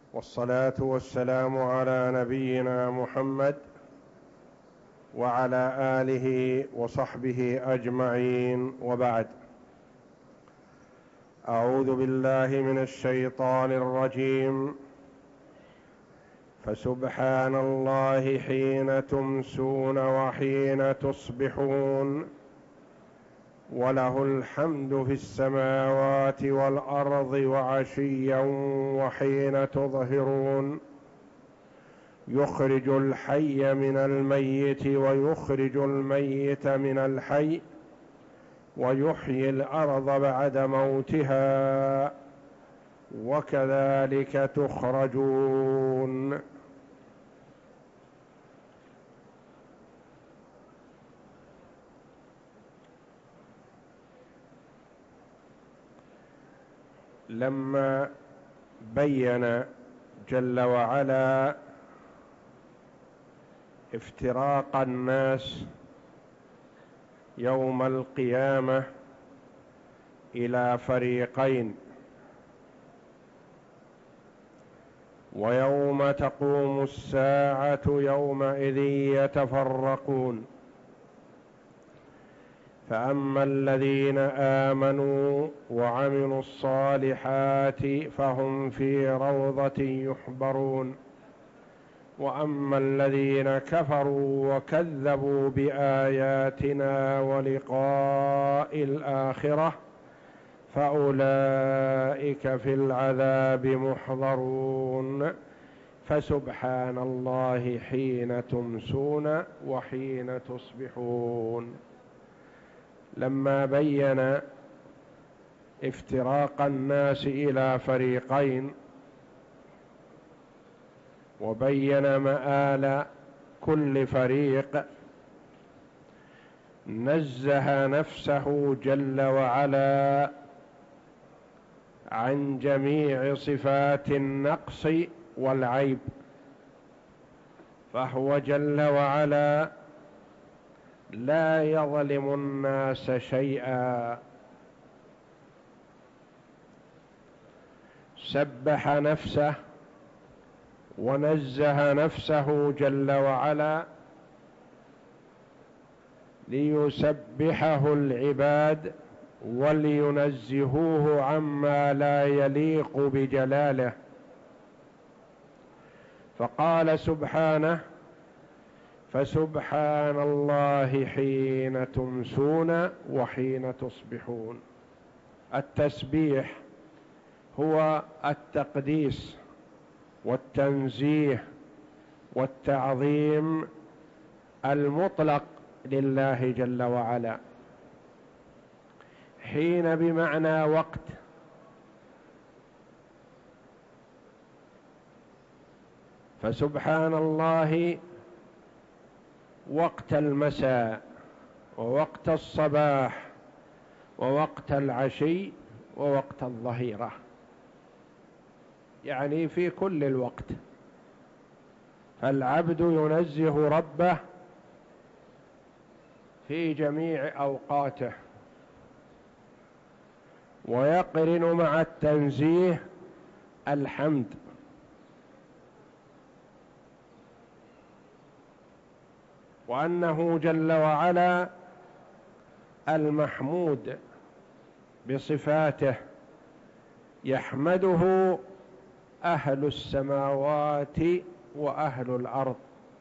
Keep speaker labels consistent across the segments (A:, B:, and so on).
A: والصلاة والسلام على نبينا محمد وعلى آله وصحبه أجمعين، وبعد. أعوذ بالله من الشيطان الرجيم. فسبحان الله حين تمسون وحين تصبحون، وله الحمد في السماوات والأرض وعشيا وحين تظهرون، يخرج الحي من الميت ويخرج الميت من الحي، ويحيي الأرض بعد موتها، وكذلك تخرجون. لما بين جل وعلا افتراق الناس يوم القيامة إلى فريقين، ويوم تقوم الساعة يومئذ يتفرقون، فأما الذين آمنوا وعملوا الصالحات فهم في روضة يحبرون، وأما الذين كفروا وكذبوا بآياتنا ولقاء الآخرة فأولئك في العذاب محضرون. فسبحان الله حين تمسون وحين تصبحون. لما بين افتراق الناس إلى فريقين وبين مآل كل فريق، نزه نفسه جل وعلا عن جميع صفات النقص والعيب، فهو جل وعلا لا يظلم الناس شيئا. سبح نفسه ونزه نفسه جل وعلا ليسبحه العباد ولينزهوه عما لا يليق بجلاله، فقال سبحانه: فسبحان الله حين تمسون وحين تصبحون. التسبيح هو التقديس والتنزيه والتعظيم المطلق لله جل وعلا. حين بمعنى وقت، فسبحان الله وقت المساء ووقت الصباح ووقت العشي ووقت الظهيرة، يعني في كل الوقت. فالعبد ينزه ربه في جميع أوقاته، ويقرن مع التنزيه الحمد، وأنه جل وعلا المحمود بصفاته يحمده أهل السماوات وأهل الأرض.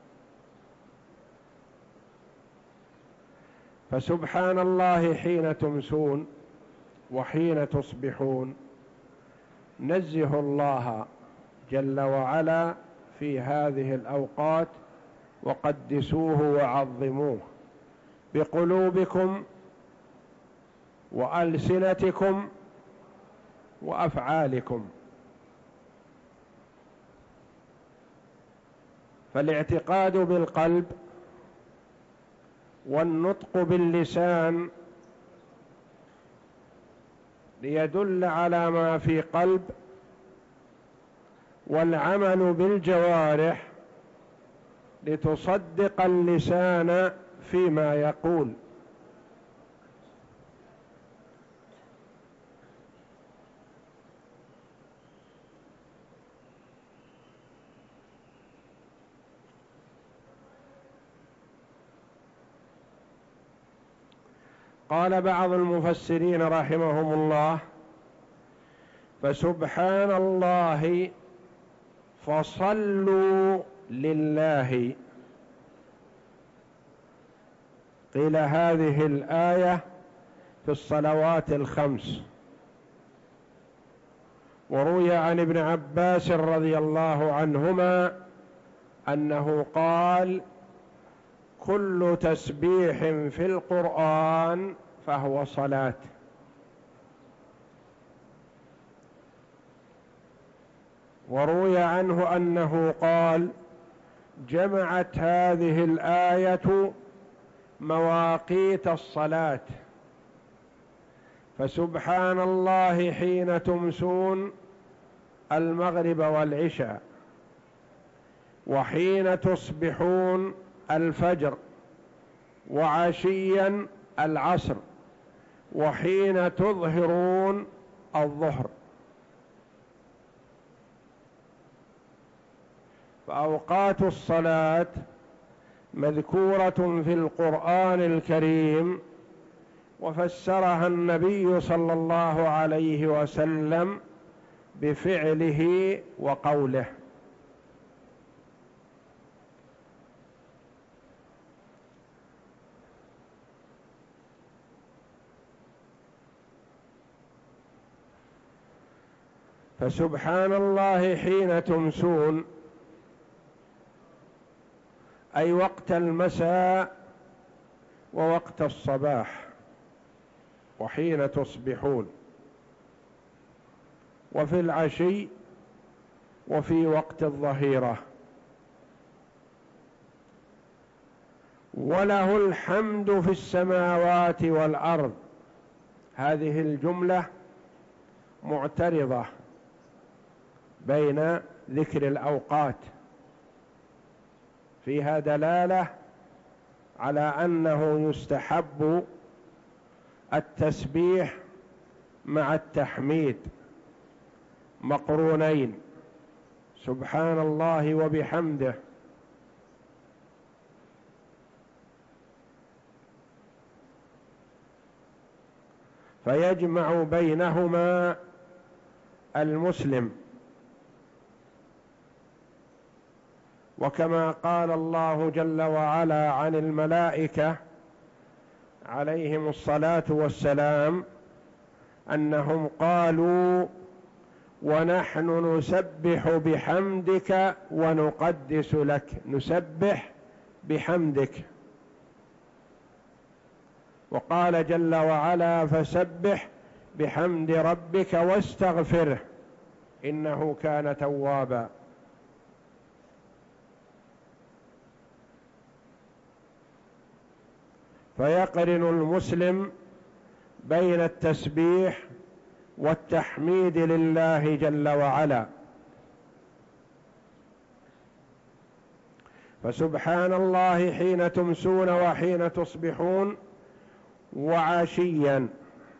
A: فسبحان الله حين تمسون وحين تصبحون، نزه الله جل وعلا في هذه الأوقات وقدسوه وعظموه بقلوبكم وألسنتكم وأفعالكم. فالاعتقاد بالقلب والنطق باللسان ليدل على ما في قلب، والعمل بالجوارح لتصدق اللسان فيما يقول. قال بعض المفسرين رحمهم الله: فسبحان الله فصلوا لله. قيل هذه الآية في الصلوات الخمس. وروي عن ابن عباس رضي الله عنهما أنه قال: كل تسبيح في القرآن فهو صلاة. وروي عنه أنه قال: جمعت هذه الآية مواقيت الصلاة، فسبحان الله حين تمسون المغرب والعشاء، وحين تصبحون الفجر، وعشيا العصر، وحين تظهرون الظهر. فأوقات الصلاة مذكورة في القرآن الكريم، وفسرها النبي صلى الله عليه وسلم بفعله وقوله. فسبحان الله حين تمسون أي وقت المساء ووقت الصباح، وحين تصبحون، وفي العشي، وفي وقت الظهيرة. وله الحمد في السماوات والأرض. هذه الجملة معترضة بين ذكر الأوقات، فيها دلالة على أنه يستحب التسبيح مع التحميد مقرونين، سبحان الله وبحمده. فيجمع بينهما المسلم. وكما قال الله جل وعلا عن الملائكة عليهم الصلاة والسلام أنهم قالوا: ونحن نسبح بحمدك ونقدس لك. نسبح بحمدك. وقال جل وعلا: فسبح بحمد ربك واستغفره إنه كان توابا. فيقرن المسلم بين التسبيح والتحميد لله جل وعلا. فسبحان الله حين تمسون وحين تصبحون وعشيا،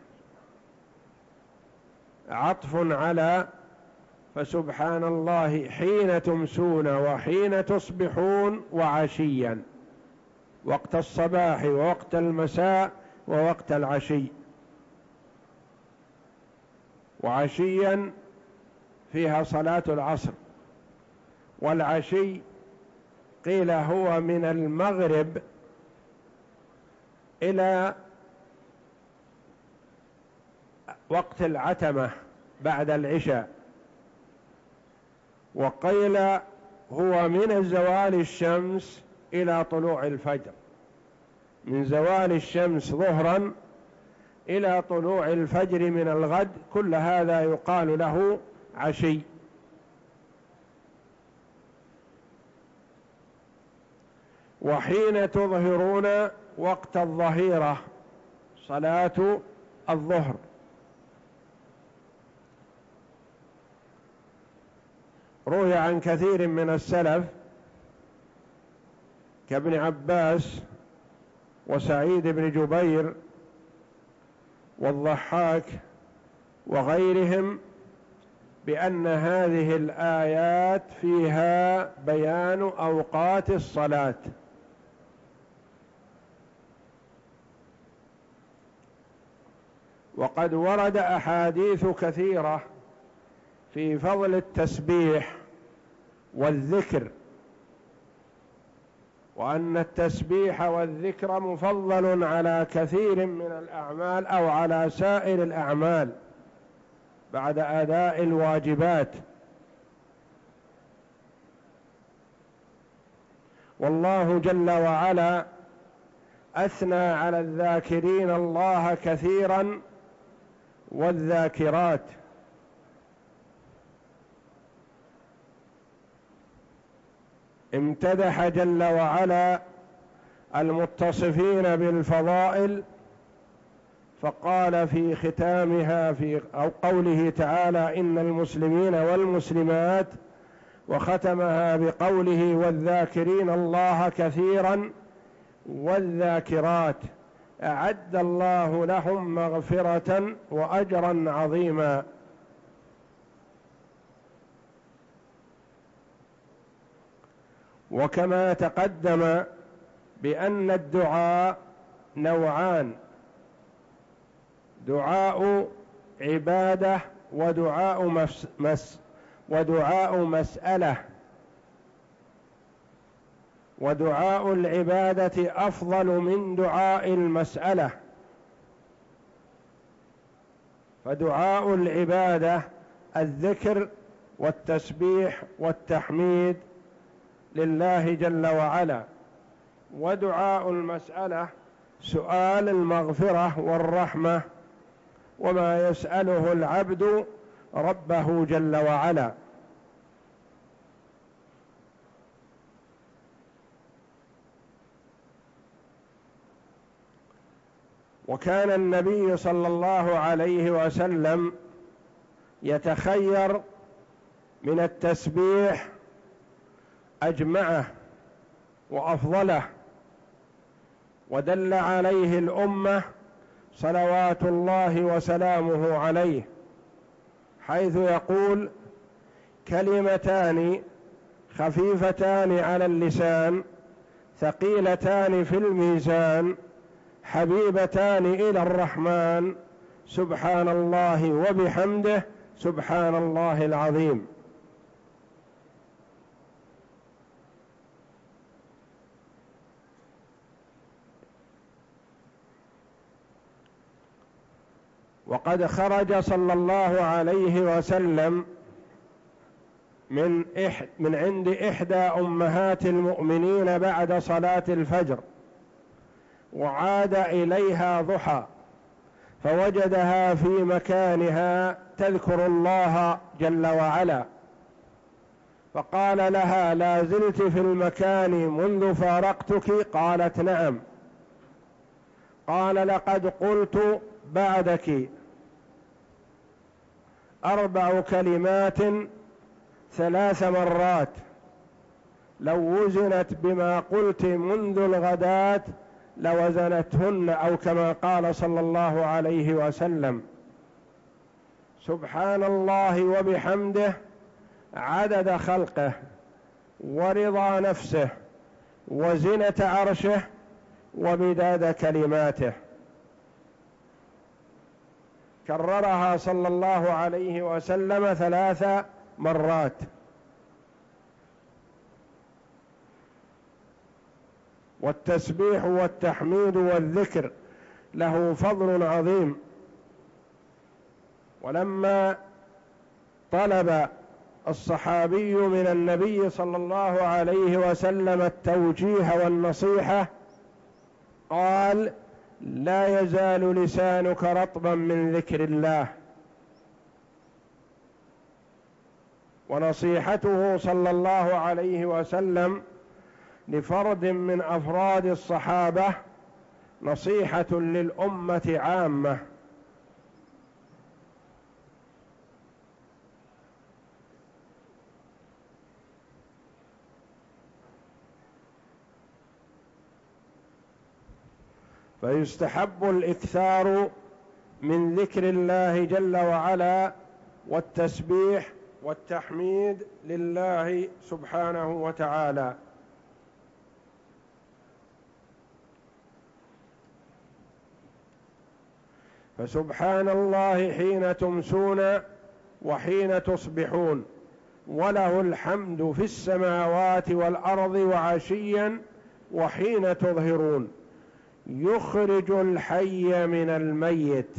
A: عطف على فسبحان الله حين تمسون وحين تصبحون وعشيا، وقت الصباح ووقت المساء ووقت العشي. وعشيا فيها صلاة العصر. والعشي قيل هو من المغرب إلى وقت العتمة بعد العشاء، وقيل هو من زوال الشمس إلى طلوع الفجر، من زوال الشمس ظهرا إلى طلوع الفجر من الغد، كل هذا يقال له عشي. وحين تظهرون وقت الظهيرة، صلاة الظهر. روي عن كثير من السلف كابن عباس وسعيد بن جبير والضحاك وغيرهم بأن هذه الآيات فيها بيان أوقات الصلاة، وقد ورد أحاديث كثيرة في فضل التسبيح والذكر، وأن التسبيح والذكر مفضل على كثير من الأعمال أو على سائر الأعمال بعد أداء الواجبات. والله جل وعلا أثنى على الذاكرين الله كثيرا والذاكرات، امتدح جل وعلا المتصفين بالفضائل فقال في ختامها أو قوله تعالى إن المسلمين والمسلمات، وختمها بقوله والذاكرين الله كثيرا والذاكرات أعد الله لهم مغفرة وأجرا عظيما. وكما تقدم بأن الدعاء نوعان: دعاء عبادة ودعاء مسألة. ودعاء العبادة أفضل من دعاء المسألة، فدعاء العبادة الذكر والتسبيح والتحميد لله جل وعلا، ودعاء المسألة سؤال المغفرة والرحمة وما يسأله العبد ربه جل وعلا. وكان النبي صلى الله عليه وسلم يتخير من التسبيح أجمعه وأفضله، ودل عليه الأمة صلوات الله وسلامه عليه، حيث يقول: كلمتان خفيفتان على اللسان ثقيلتان في الميزان حبيبتان إلى الرحمن سبحان الله وبحمده سبحان الله العظيم. وقد خرج صلى الله عليه وسلم من عند إحدى أمهات المؤمنين بعد صلاة الفجر، وعاد إليها ضحى، فوجدها في مكانها تذكر الله جل وعلا، فقال لها: لا زلت في المكان منذ فارقتك؟ قالت: نعم. قال: لقد قلت بعدك 4 كلمات 3 مرات، لو وزنت بما قلت منذ الغداة لوزنتهن، أو كما قال صلى الله عليه وسلم: سبحان الله وبحمده عدد خلقه ورضا نفسه وزنة عرشه ومداد كلماته. كررها صلى الله عليه وسلم 3 مرات. والتسبيح والتحميد والذكر له فضل عظيم. ولما طلب الصحابي من النبي صلى الله عليه وسلم التوجيه والنصيحة قال: لا يزال لسانك رطبا من ذكر الله. ونصيحته صلى الله عليه وسلم لفرد من أفراد الصحابة نصيحة للأمة عامة. فيستحب الإكثار من ذكر الله جل وعلا والتسبيح والتحميد لله سبحانه وتعالى. فسبحان الله حين تمسون وحين تصبحون، وله الحمد في السماوات والأرض وعشيا وحين تظهرون، يخرج الحي من الميت.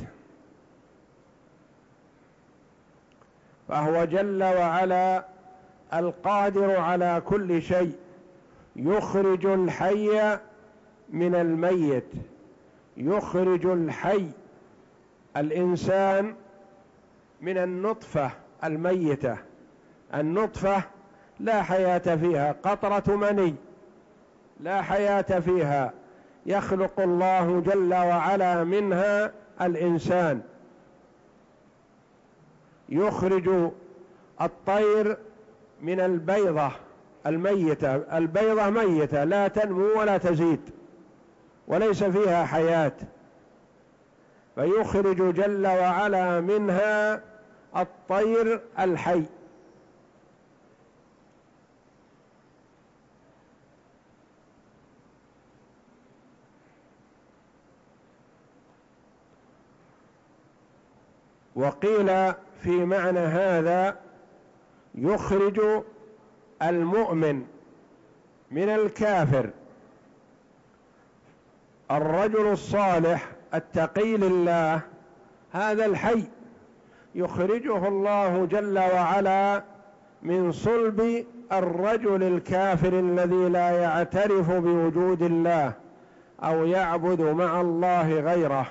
A: فهو جل وعلا القادر على كل شيء، يخرج الحي من الميت، يخرج الحي الإنسان من النطفة الميتة. النطفة لا حياة فيها، قطرة مني لا حياة فيها، يخلق الله جل وعلا منها الإنسان. يخرج الطير من البيضة الميتة، البيضة ميتة لا تنمو ولا تزيد وليس فيها حياة، فيخرج جل وعلا منها الطير الحي. وقيل في معنى هذا يخرج المؤمن من الكافر. الرجل الصالح التقي لله هذا الحي يخرجه الله جل وعلا من صلب الرجل الكافر الذي لا يعترف بوجود الله أو يعبد مع الله غيره.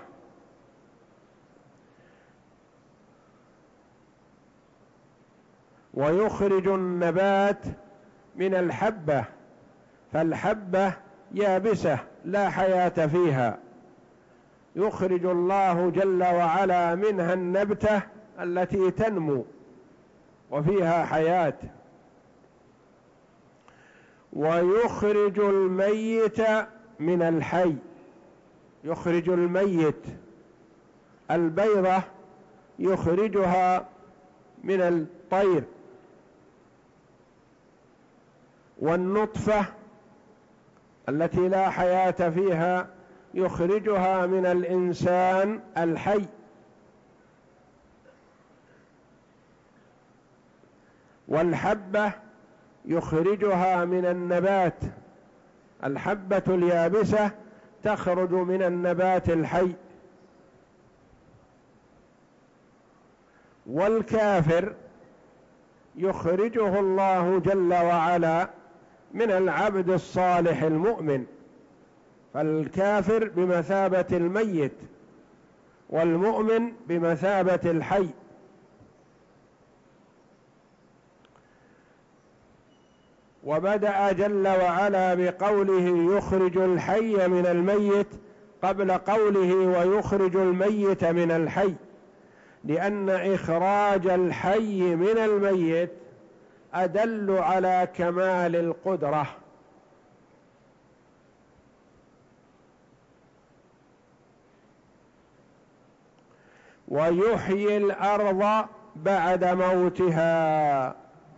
A: ويخرج النبات من الحبة، فالحبة يابسة لا حياة فيها، يخرج الله جل وعلا منها النبتة التي تنمو وفيها حياة. ويخرج الميت من الحي، يخرج الميت، البيضة يخرجها من الطير، والنطفة التي لا حياة فيها يخرجها من الإنسان الحي. والحبة يخرجها من النبات، الحبة اليابسة تخرج من النبات الحي. والكافر يخرجه الله جل وعلا من العبد الصالح المؤمن، فالكافر بمثابة الميت والمؤمن بمثابة الحي. وبدأ جل وعلا بقوله يخرج الحي من الميت قبل قوله ويخرج الميت من الحي، لأن إخراج الحي من الميت أدل على كمال القدرة. ويحيي الأرض بعد موتها،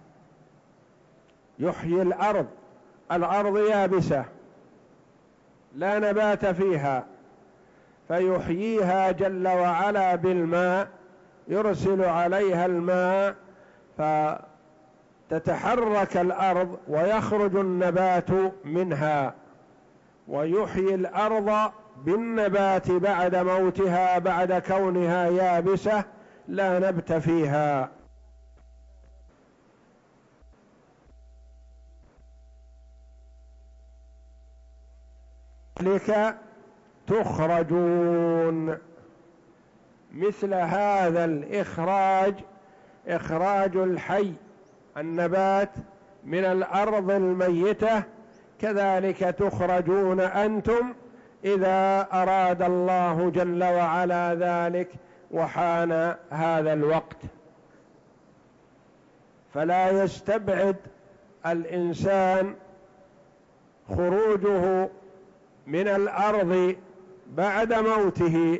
A: يحيي الأرض، الأرض يابسة لا نبات فيها، فيحييها جل وعلا بالماء، يرسل عليها الماء فتتحرك الأرض ويخرج النبات منها. ويحيي الأرض بالنبات بعد موتها، بعد كونها يابسة لا نبت فيها. لك تخرجون. مثل هذا الإخراج، إخراج الحي النبات من الأرض الميتة، كذلك تخرجون أنتم إذا أراد الله جل وعلا ذلك وحان هذا الوقت. فلا يستبعد الإنسان خروجه من الأرض بعد موته،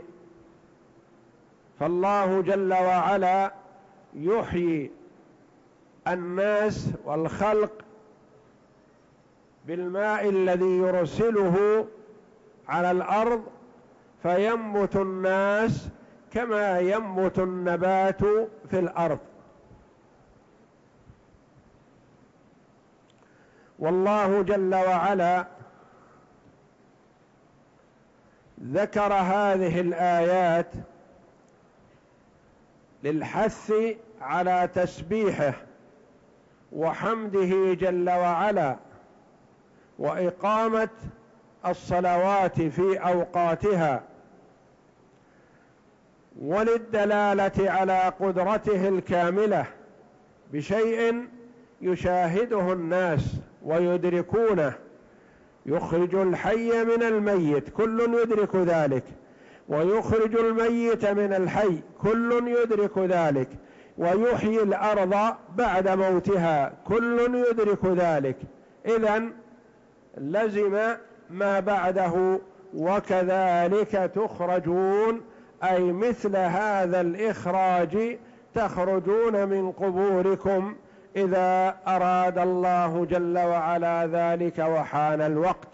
A: فالله جل وعلا يحيي الناس والخلق بالماء الذي يرسله على الأرض، فينبت الناس كما ينبت النبات في الأرض. والله جل وعلا ذكر هذه الآيات للحث على تسبيحه وحمده جل وعلا وإقامة الصلوات في أوقاتها، وللدلالة على قدرته الكاملة بشيء يشاهده الناس ويدركونه، يخرج الحي من الميت كل يدرك ذلك، ويخرج الميت من الحي كل يدرك ذلك، ويحيي الأرض بعد موتها كل يدرك ذلك. إذن لزم ما بعده وكذلك تخرجون، أي مثل هذا الإخراج تخرجون من قبوركم إذا أراد الله جل وعلا ذلك وحان الوقت.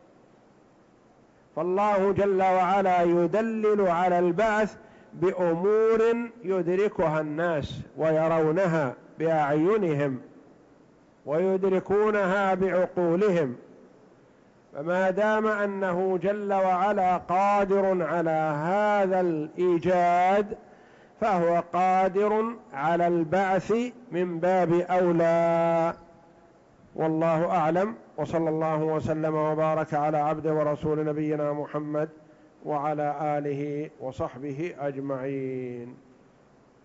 A: فالله جل وعلا يدلل على البعث بأمور يدركها الناس ويرونها بأعينهم ويدركونها بعقولهم، فما دام أنه جل وعلا قادر على هذا الإيجاد فهو قادر على البعث من باب أولى. والله أعلم، وصلى الله وسلم وبارك على عبد ورسول نبينا محمد وعلى آله وصحبه أجمعين.